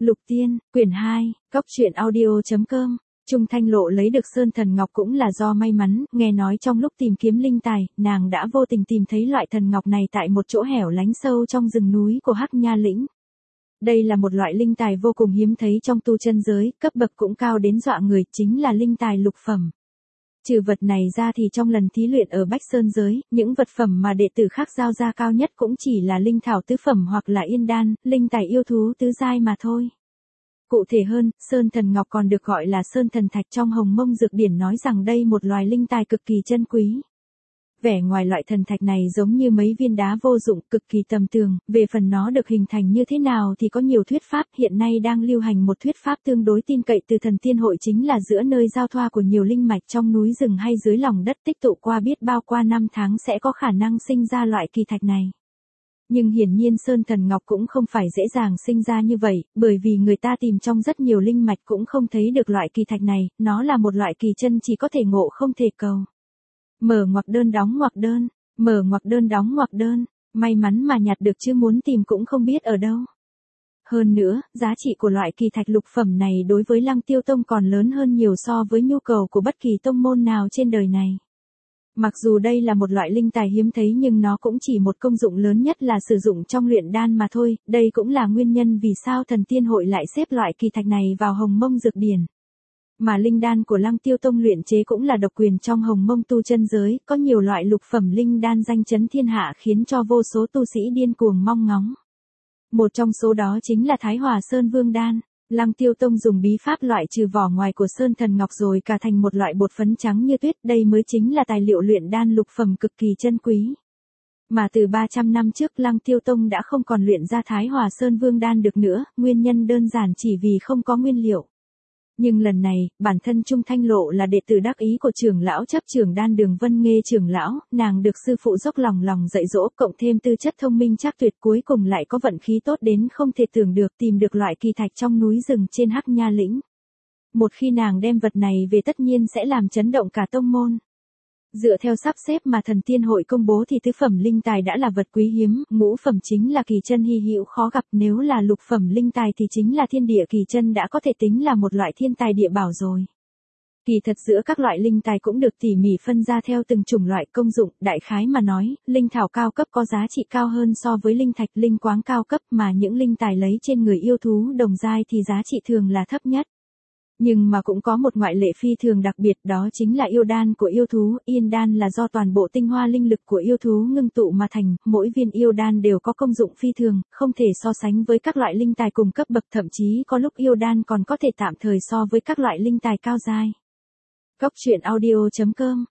Lục Tiên, quyển 2, cóc truyện audio.com. Trung Thanh Lộ lấy được Sơn Thần Ngọc cũng là do may mắn, nghe nói trong lúc tìm kiếm linh tài, nàng đã vô tình tìm thấy loại thần ngọc này tại một chỗ hẻo lánh sâu trong rừng núi của Hắc Nha Lĩnh. Đây là một loại linh tài vô cùng hiếm thấy trong tu chân giới, cấp bậc cũng cao đến dọa người, chính là linh tài lục phẩm. Trừ vật này ra thì trong lần thí luyện ở Bách Sơn giới, những vật phẩm mà đệ tử khác giao ra cao nhất cũng chỉ là linh thảo tứ phẩm hoặc là yên đan, linh tài yêu thú tứ giai mà thôi. Cụ thể hơn, Sơn Thần Ngọc còn được gọi là Sơn Thần Thạch trong Hồng Mông Dược Điển nói rằng đây một loài linh tài cực kỳ chân quý. Vẻ ngoài loại thần thạch này giống như mấy viên đá vô dụng, cực kỳ tầm thường, về phần nó được hình thành như thế nào thì có nhiều thuyết pháp, hiện nay đang lưu hành một thuyết pháp tương đối tin cậy từ Thần Tiên Hội, chính là giữa nơi giao thoa của nhiều linh mạch trong núi rừng hay dưới lòng đất tích tụ qua biết bao qua năm tháng sẽ có khả năng sinh ra loại kỳ thạch này. Nhưng hiển nhiên Sơn Thần Ngọc cũng không phải dễ dàng sinh ra như vậy, bởi vì người ta tìm trong rất nhiều linh mạch cũng không thấy được loại kỳ thạch này, nó là một loại kỳ chân chỉ có thể ngộ không thể cầu. Mở ngoặc đơn đóng ngoặc đơn, mở ngoặc đơn đóng ngoặc đơn, may mắn mà nhặt được chứ muốn tìm cũng không biết ở đâu. Hơn nữa, giá trị của loại kỳ thạch lục phẩm này đối với Lăng Tiêu Tông còn lớn hơn nhiều so với nhu cầu của bất kỳ tông môn nào trên đời này. Mặc dù đây là một loại linh tài hiếm thấy nhưng nó cũng chỉ một công dụng lớn nhất là sử dụng trong luyện đan mà thôi, đây cũng là nguyên nhân vì sao Thần Tiên Hội lại xếp loại kỳ thạch này vào Hồng Mông Dược Điển. Mà linh đan của Lăng Tiêu Tông luyện chế cũng là độc quyền trong Hồng Mông tu chân giới, có nhiều loại lục phẩm linh đan danh chấn thiên hạ khiến cho vô số tu sĩ điên cuồng mong ngóng. Một trong số đó chính là Thái Hòa Sơn Vương Đan. Lăng Tiêu Tông dùng bí pháp loại trừ vỏ ngoài của Sơn Thần Ngọc rồi cả thành một loại bột phấn trắng như tuyết, đây mới chính là tài liệu luyện đan lục phẩm cực kỳ chân quý. Mà từ 300 năm trước Lăng Tiêu Tông đã không còn luyện ra Thái Hòa Sơn Vương Đan được nữa, nguyên nhân đơn giản chỉ vì không có nguyên liệu. Nhưng lần này, bản thân Trung Thanh Lộ là đệ tử đắc ý của trưởng lão chấp trưởng đan Đường Vân Nghê trưởng lão, nàng được sư phụ dốc lòng dạy dỗ, cộng thêm tư chất thông minh trác tuyệt, cuối cùng lại có vận khí tốt đến không thể tưởng được, tìm được loại kỳ thạch trong núi rừng trên Hắc Nha Lĩnh. Một khi nàng đem vật này về tất nhiên sẽ làm chấn động cả tông môn. Dựa theo sắp xếp mà Thần Tiên Hội công bố thì tứ phẩm linh tài đã là vật quý hiếm, ngũ phẩm chính là kỳ chân hy hữu khó gặp, nếu là lục phẩm linh tài thì chính là thiên địa kỳ chân đã có thể tính là một loại thiên tài địa bảo rồi. Kỳ thật giữa các loại linh tài cũng được tỉ mỉ phân ra theo từng chủng loại công dụng, đại khái mà nói, linh thảo cao cấp có giá trị cao hơn so với linh thạch, linh quáng cao cấp mà những linh tài lấy trên người yêu thú đồng giai thì giá trị thường là thấp nhất. Nhưng mà cũng có một ngoại lệ phi thường đặc biệt, đó chính là yêu đan của yêu thú. Yên đan là do toàn bộ tinh hoa linh lực của yêu thú ngưng tụ mà thành, mỗi viên yêu đan đều có công dụng phi thường, không thể so sánh với các loại linh tài cùng cấp bậc, thậm chí có lúc yêu đan còn có thể tạm thời so với các loại linh tài cao giai. cóc truyện audio.com.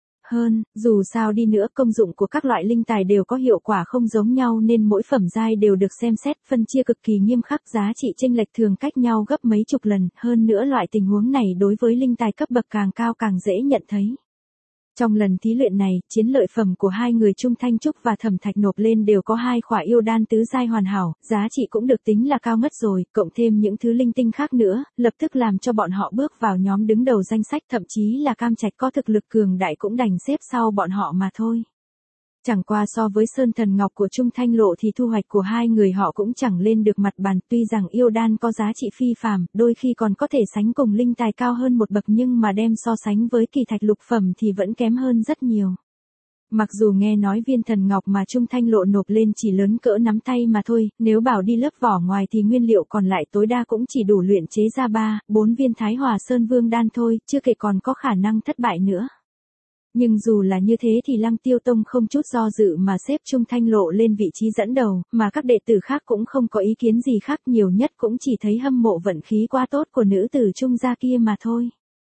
Dù sao đi nữa công dụng của các loại linh tài đều có hiệu quả không giống nhau nên mỗi phẩm giai đều được xem xét, phân chia cực kỳ nghiêm khắc, giá trị chênh lệch thường cách nhau gấp mấy chục lần, hơn nữa loại tình huống này đối với linh tài cấp bậc càng cao càng dễ nhận thấy. Trong lần thí luyện này, chiến lợi phẩm của hai người Trung Thanh Trúc và Thẩm Thạch nộp lên đều có 2 khỏa yêu đan tứ giai hoàn hảo, giá trị cũng được tính là cao ngất rồi, cộng thêm những thứ linh tinh khác nữa, lập tức làm cho bọn họ bước vào nhóm đứng đầu danh sách, thậm chí là Cam Trạch có thực lực cường đại cũng đành xếp sau bọn họ mà thôi. Chẳng qua so với Sơn Thần Ngọc của Trung Thanh Lộ thì thu hoạch của hai người họ cũng chẳng lên được mặt bàn, tuy rằng yêu đan có giá trị phi phàm, đôi khi còn có thể sánh cùng linh tài cao hơn một bậc, nhưng mà đem so sánh với kỳ thạch lục phẩm thì vẫn kém hơn rất nhiều. Mặc dù nghe nói viên thần ngọc mà Trung Thanh Lộ nộp lên chỉ lớn cỡ nắm tay mà thôi, nếu bảo đi lớp vỏ ngoài thì nguyên liệu còn lại tối đa cũng chỉ đủ luyện chế ra 3-4 viên Thái Hòa Sơn Vương Đan thôi, chưa kể còn có khả năng thất bại nữa. Nhưng dù là như thế thì Lăng Tiêu Tông không chút do dự mà xếp Trung Thanh Lộ lên vị trí dẫn đầu, mà các đệ tử khác cũng không có ý kiến gì khác, nhiều nhất cũng chỉ thấy hâm mộ vận khí quá tốt của nữ tử Trung gia kia mà thôi.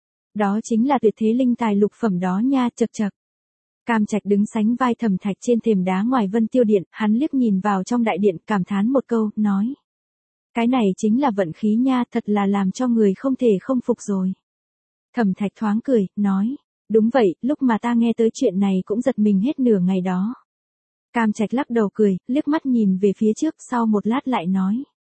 Đó chính là tuyệt thế linh tài lục phẩm đó nha, chậc chậc. Cam Trạch đứng sánh vai Thẩm Thạch trên thềm đá ngoài Vân Tiêu Điện, hắn liếc nhìn vào trong đại điện, cảm thán một câu, nói: cái này chính là vận khí nha, thật là làm cho người không thể không phục rồi. Thẩm Thạch thoáng cười, nói: đúng vậy, lúc mà ta nghe tới chuyện này cũng giật mình hết nửa ngày đó. Cam Trạch lắc đầu cười, liếc mắt nhìn về phía trước, sau một lát lại nói: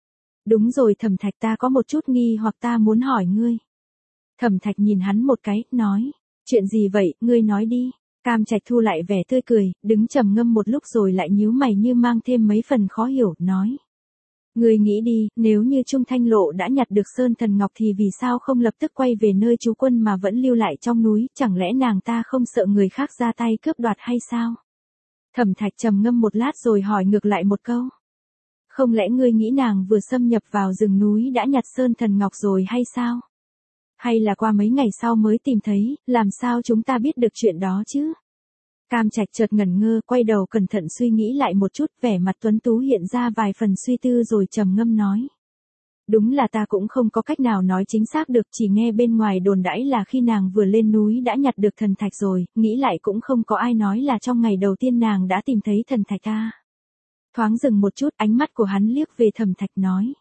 đúng rồi Thẩm Thạch, ta có một chút nghi hoặc ta muốn hỏi ngươi. Thẩm Thạch nhìn hắn một cái, nói: chuyện gì vậy, ngươi nói đi. Cam Trạch thu lại vẻ tươi cười, đứng trầm ngâm một lúc rồi lại nhíu mày như mang thêm mấy phần khó hiểu, nói: Ngươi nghĩ đi, nếu như Trung Thanh Lộ đã nhặt được Sơn Thần Ngọc thì vì sao không lập tức quay về nơi trú quân mà vẫn lưu lại trong núi, chẳng lẽ nàng ta không sợ người khác ra tay cướp đoạt hay sao? Thẩm Thạch trầm ngâm một lát rồi hỏi ngược lại một câu. Không lẽ ngươi nghĩ nàng vừa xâm nhập vào rừng núi đã nhặt Sơn Thần Ngọc rồi hay sao? Hay là qua mấy ngày sau mới tìm thấy, làm sao chúng ta biết được chuyện đó chứ? Cam Trạch chợt ngẩn ngơ, quay đầu cẩn thận suy nghĩ lại một chút, vẻ mặt tuấn tú hiện ra vài phần suy tư rồi trầm ngâm nói. Đúng là ta cũng không có cách nào nói chính xác được, chỉ nghe bên ngoài đồn đãi là khi nàng vừa lên núi đã nhặt được thần thạch rồi, nghĩ lại cũng không có ai nói là trong ngày đầu tiên nàng đã tìm thấy thần thạch ta. Thoáng dừng một chút, ánh mắt của hắn liếc về Thẩm Thạch nói.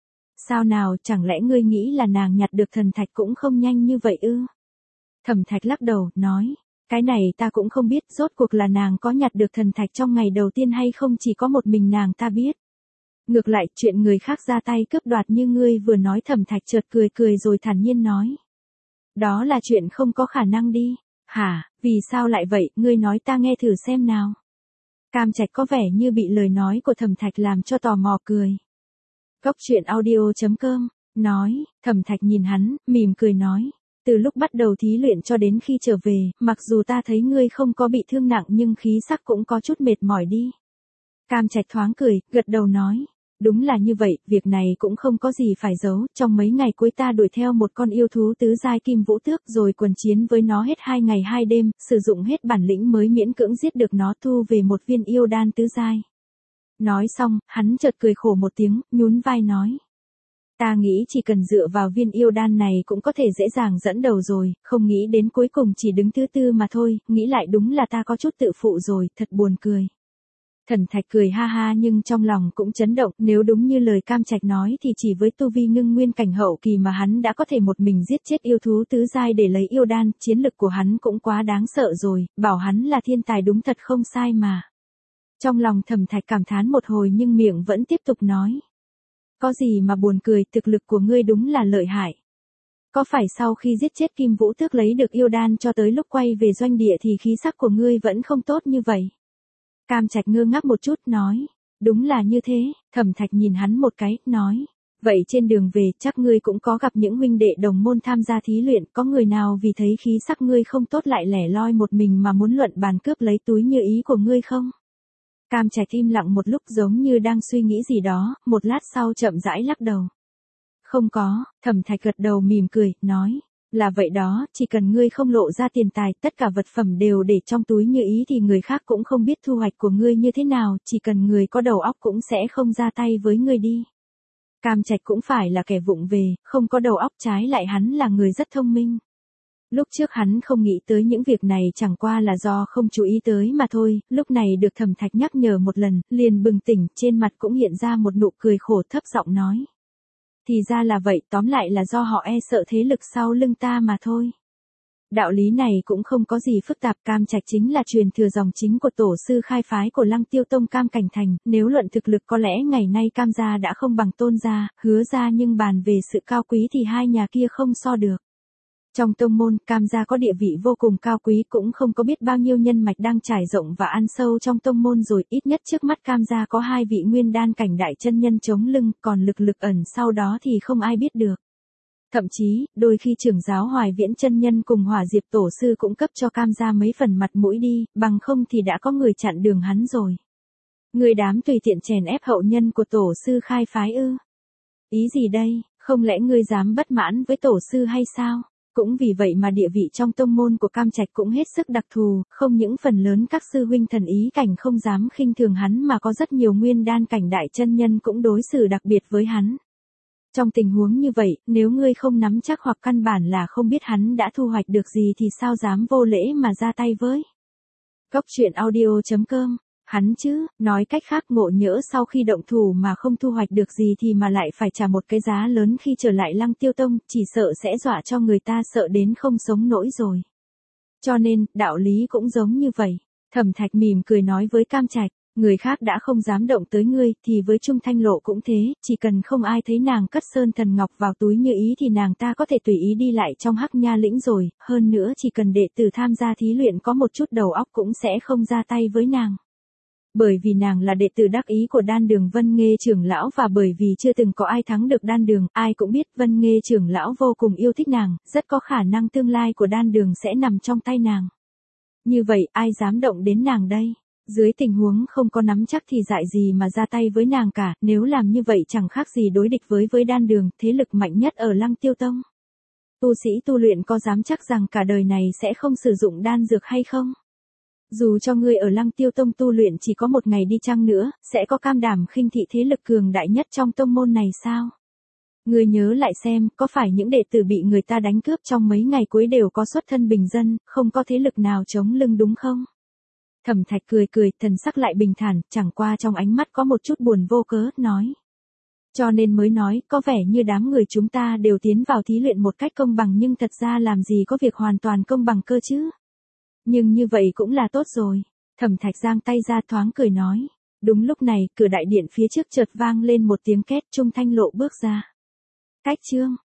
Sao nào, chẳng lẽ ngươi nghĩ là nàng nhặt được thần thạch cũng không nhanh như vậy ư? Thẩm Thạch lắc đầu, nói. Cái này ta cũng không biết, rốt cuộc là nàng có nhặt được thần thạch trong ngày đầu tiên hay không, chỉ có một mình nàng ta biết. Ngược lại, chuyện người khác ra tay cướp đoạt như ngươi vừa nói. Thẩm Thạch chợt cười cười rồi thản nhiên nói. Đó là chuyện không có khả năng đi. Hả, vì sao lại vậy, ngươi nói ta nghe thử xem nào. Cam Trạch có vẻ như bị lời nói của Thẩm Thạch làm cho tò mò cười. Góc truyện audio.com, nói, Thẩm Thạch nhìn hắn, mỉm cười nói. Từ lúc bắt đầu thí luyện cho đến khi trở về, mặc dù ta thấy ngươi không có bị thương nặng nhưng khí sắc cũng có chút mệt mỏi đi. Cam Trạch thoáng cười, gật đầu nói. Đúng là như vậy, việc này cũng không có gì phải giấu, trong mấy ngày cuối ta đuổi theo một con yêu thú tứ giai kim vũ tước rồi quần chiến với nó hết 2 ngày 2 đêm, sử dụng hết bản lĩnh mới miễn cưỡng giết được nó, thu về một viên yêu đan tứ giai. Nói xong, hắn chợt cười khổ một tiếng, nhún vai nói. Ta nghĩ chỉ cần dựa vào viên yêu đan này cũng có thể dễ dàng dẫn đầu rồi, không nghĩ đến cuối cùng chỉ đứng thứ tư mà thôi, nghĩ lại đúng là ta có chút tự phụ rồi, thật buồn cười. Thần Thạch cười ha ha nhưng trong lòng cũng chấn động, nếu đúng như lời Cam Trạch nói thì chỉ với tu vi ngưng nguyên cảnh hậu kỳ mà hắn đã có thể một mình giết chết yêu thú tứ giai để lấy yêu đan, chiến lực của hắn cũng quá đáng sợ rồi, bảo hắn là thiên tài đúng thật không sai mà. Trong lòng Thẩm Thạch cảm thán một hồi nhưng miệng vẫn tiếp tục nói. Có gì mà buồn cười, thực lực của ngươi đúng là lợi hại. Có phải sau khi giết chết Kim Vũ Tước lấy được yêu đan cho tới lúc quay về doanh địa thì khí sắc của ngươi vẫn không tốt như vậy? Cam Trạch ngơ ngác một chút, nói. Đúng là như thế. Thẩm Thạch nhìn hắn một cái, nói. Vậy trên đường về chắc ngươi cũng có gặp những huynh đệ đồng môn tham gia thí luyện, có người nào vì thấy khí sắc ngươi không tốt lại lẻ loi một mình mà muốn luận bàn cướp lấy túi như ý của ngươi không? Cam Trạch im lặng một lúc giống như đang suy nghĩ gì đó, một lát sau chậm rãi lắc đầu. Không có. Thẩm Thạch gật đầu mỉm cười, nói. Là vậy đó, chỉ cần ngươi không lộ ra tiền tài, tất cả vật phẩm đều để trong túi như ý thì người khác cũng không biết thu hoạch của ngươi như thế nào, chỉ cần người có đầu óc cũng sẽ không ra tay với ngươi đi. Cam Trạch cũng phải là kẻ vụng về, không có đầu óc, trái lại hắn là người rất thông minh. Lúc trước hắn không nghĩ tới những việc này chẳng qua là do không chú ý tới mà thôi, lúc này được Thẩm Thạch nhắc nhở một lần, liền bừng tỉnh, trên mặt cũng hiện ra một nụ cười khổ, thấp giọng nói. Thì ra là vậy, tóm lại là do họ e sợ thế lực sau lưng ta mà thôi. Đạo lý này cũng không có gì phức tạp, Cam Trạch chính là truyền thừa dòng chính của tổ sư khai phái của Lăng Tiêu Tông Cam Cảnh Thành, nếu luận thực lực có lẽ ngày nay Cam gia đã không bằng Tôn gia, Hứa gia, nhưng bàn về sự cao quý thì hai nhà kia không so được. Trong tông môn, Cam gia có địa vị vô cùng cao quý, cũng không có biết bao nhiêu nhân mạch đang trải rộng và ăn sâu trong tông môn rồi, ít nhất trước mắt Cam gia có 2 vị nguyên đan cảnh đại chân nhân chống lưng, còn lực ẩn sau đó thì không ai biết được. Thậm chí, đôi khi trưởng giáo Hoài Viễn chân nhân cùng Hỏa Diệp tổ sư cũng cấp cho Cam gia mấy phần mặt mũi đi, bằng không thì đã có người chặn đường hắn rồi. Người đám tùy tiện chèn ép hậu nhân của tổ sư khai phái ư? Ý gì đây, không lẽ ngươi dám bất mãn với tổ sư hay sao? Cũng vì vậy mà địa vị trong tông môn của Cam Trạch cũng hết sức đặc thù, không những phần lớn các sư huynh thần ý cảnh không dám khinh thường hắn mà có rất nhiều nguyên đan cảnh đại chân nhân cũng đối xử đặc biệt với hắn. Trong tình huống như vậy, nếu ngươi không nắm chắc hoặc căn bản là không biết hắn đã thu hoạch được gì thì sao dám vô lễ mà ra tay với. Góc truyện audio.com. Hắn chứ, nói cách khác, ngộ nhỡ sau khi động thủ mà không thu hoạch được gì thì mà lại phải trả một cái giá lớn khi trở lại Lăng Tiêu Tông, chỉ sợ sẽ dọa cho người ta sợ đến không sống nổi rồi. Cho nên, đạo lý cũng giống như vậy. Thẩm Thạch mỉm cười nói với Cam Trạch, người khác đã không dám động tới ngươi, thì với Trung Thanh Lộ cũng thế, chỉ cần không ai thấy nàng cất Sơn Thần Ngọc vào túi như ý thì nàng ta có thể tùy ý đi lại trong Hắc Nha Lĩnh rồi, hơn nữa chỉ cần đệ tử tham gia thí luyện có một chút đầu óc cũng sẽ không ra tay với nàng. Bởi vì nàng là đệ tử đắc ý của Đan Đường Vân Nghê trưởng lão và bởi vì chưa từng có ai thắng được Đan Đường, ai cũng biết Vân Nghê trưởng lão vô cùng yêu thích nàng, rất có khả năng tương lai của Đan Đường sẽ nằm trong tay nàng. Như vậy, ai dám động đến nàng đây? Dưới tình huống không có nắm chắc thì dại gì mà ra tay với nàng cả, nếu làm như vậy chẳng khác gì đối địch với Đan Đường, thế lực mạnh nhất ở Lăng Tiêu Tông. Tu sĩ tu luyện có dám chắc rằng cả đời này sẽ không sử dụng đan dược hay không? Dù cho ngươi ở Lăng Tiêu Tông tu luyện chỉ có một ngày đi chăng nữa, sẽ có cam đảm khinh thị thế lực cường đại nhất trong tông môn này sao? Ngươi nhớ lại xem, có phải những đệ tử bị người ta đánh cướp trong mấy ngày cuối đều có xuất thân bình dân, không có thế lực nào chống lưng đúng không? Thẩm Thạch cười cười, thần sắc lại bình thản, chẳng qua trong ánh mắt có một chút buồn vô cớ, nói. Cho nên mới nói, có vẻ như đám người chúng ta đều tiến vào thí luyện một cách công bằng nhưng thật ra làm gì có việc hoàn toàn công bằng cơ chứ. Nhưng như vậy cũng là tốt rồi. Thẩm Thạch giang tay ra thoáng cười nói. Đúng lúc này, cửa đại điện phía trước chợt vang lên một tiếng két, Trung Thanh Lộ bước ra. Cách chương.